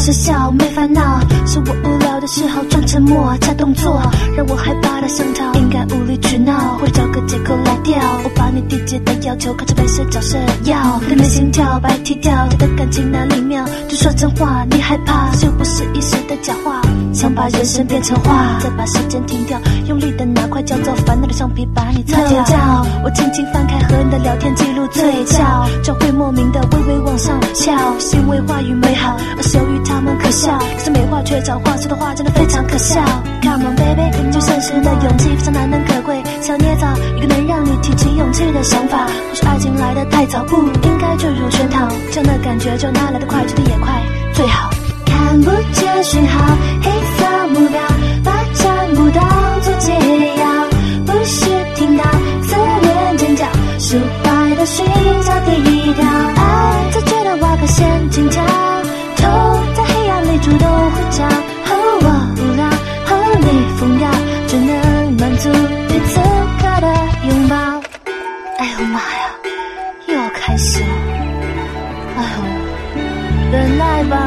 是笑没烦恼，是我无聊的时候装沉默加动作，让我害怕的想逃，应该无理取闹，或者找个借口来掉。我把你递解的要求看成被社交设要，等你心跳白踢掉，你的感情哪里妙？就说真话，你害怕是不是一时的假话？想把人生变成画，再把时间停掉，用力的拿块叫做烦恼的橡皮把你擦掉。我轻轻翻开和你的聊天记录，嘴角就会莫名的微微往上翘，行为话语美好，而羞于他们可笑，可是美化却找话说的话真的非常可笑。Come on baby， 就现实的勇气非常难能可贵，想捏造一个能让你提起勇气的想法，或许爱情来得太早，不应该坠入圈套，这样的感觉就哪来的快，觉得也快最好。看不见讯号，黑色目标，把占卜当作解药，不是听到思念尖叫，释怀的寻找低调，爱在觉得挖个陷阱跳，头在黑暗里主动回家，和我无聊，和你疯掉，只能满足于此刻的拥抱。哎呦妈呀，又要开始了，哎呦，忍耐吧。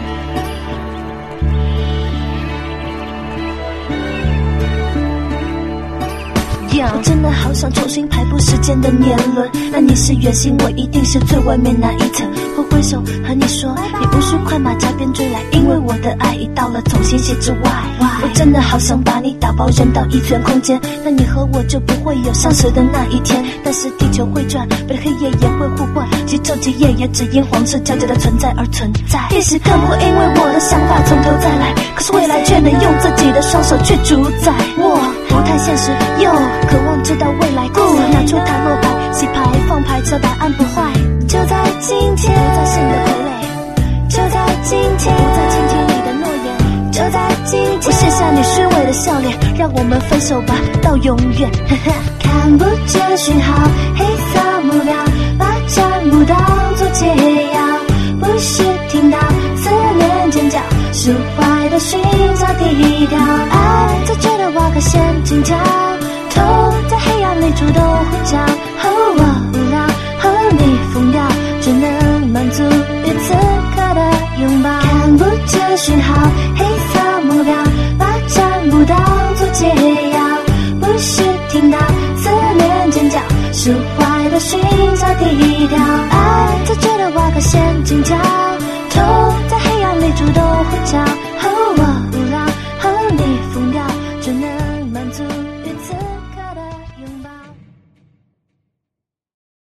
我真的好想重新排布时间的年轮，那你是圆心，我一定是最外面那一层。挥挥手和你说，你无需快马加鞭追来，因为我的爱已到了从心血之外。我真的好想把你打包扔到异次元空间，那你和我就不会有相识的那一天。但是地球会转，白天黑夜也会互换，极昼极夜也只因黄色交界的存在而存在。历史更会因为我的想法从头再来，可是未来却能用自己的双手去主宰。我不太现实，又渴望知道未来，故拿出塔罗牌，洗牌放牌，知道答案不坏。就在今天，不再是你的傀儡；就在今天，不再倾听你的诺言；就在今天，我卸下你虚伪的笑脸，让我们分手吧，到永远。看不见讯号，黑色目标，把占卜当作解药，不是听到思念尖叫，释怀的寻找低调，爱在觉得挖个陷阱跳，头在黑暗里主动呼叫，和我无聊，和你疯掉，只能满足于此刻的拥抱。看不见讯号，黑色目标，把占卜当作解药，不是听到思念尖叫，释怀的寻找低调，爱在觉得挖个陷阱跳。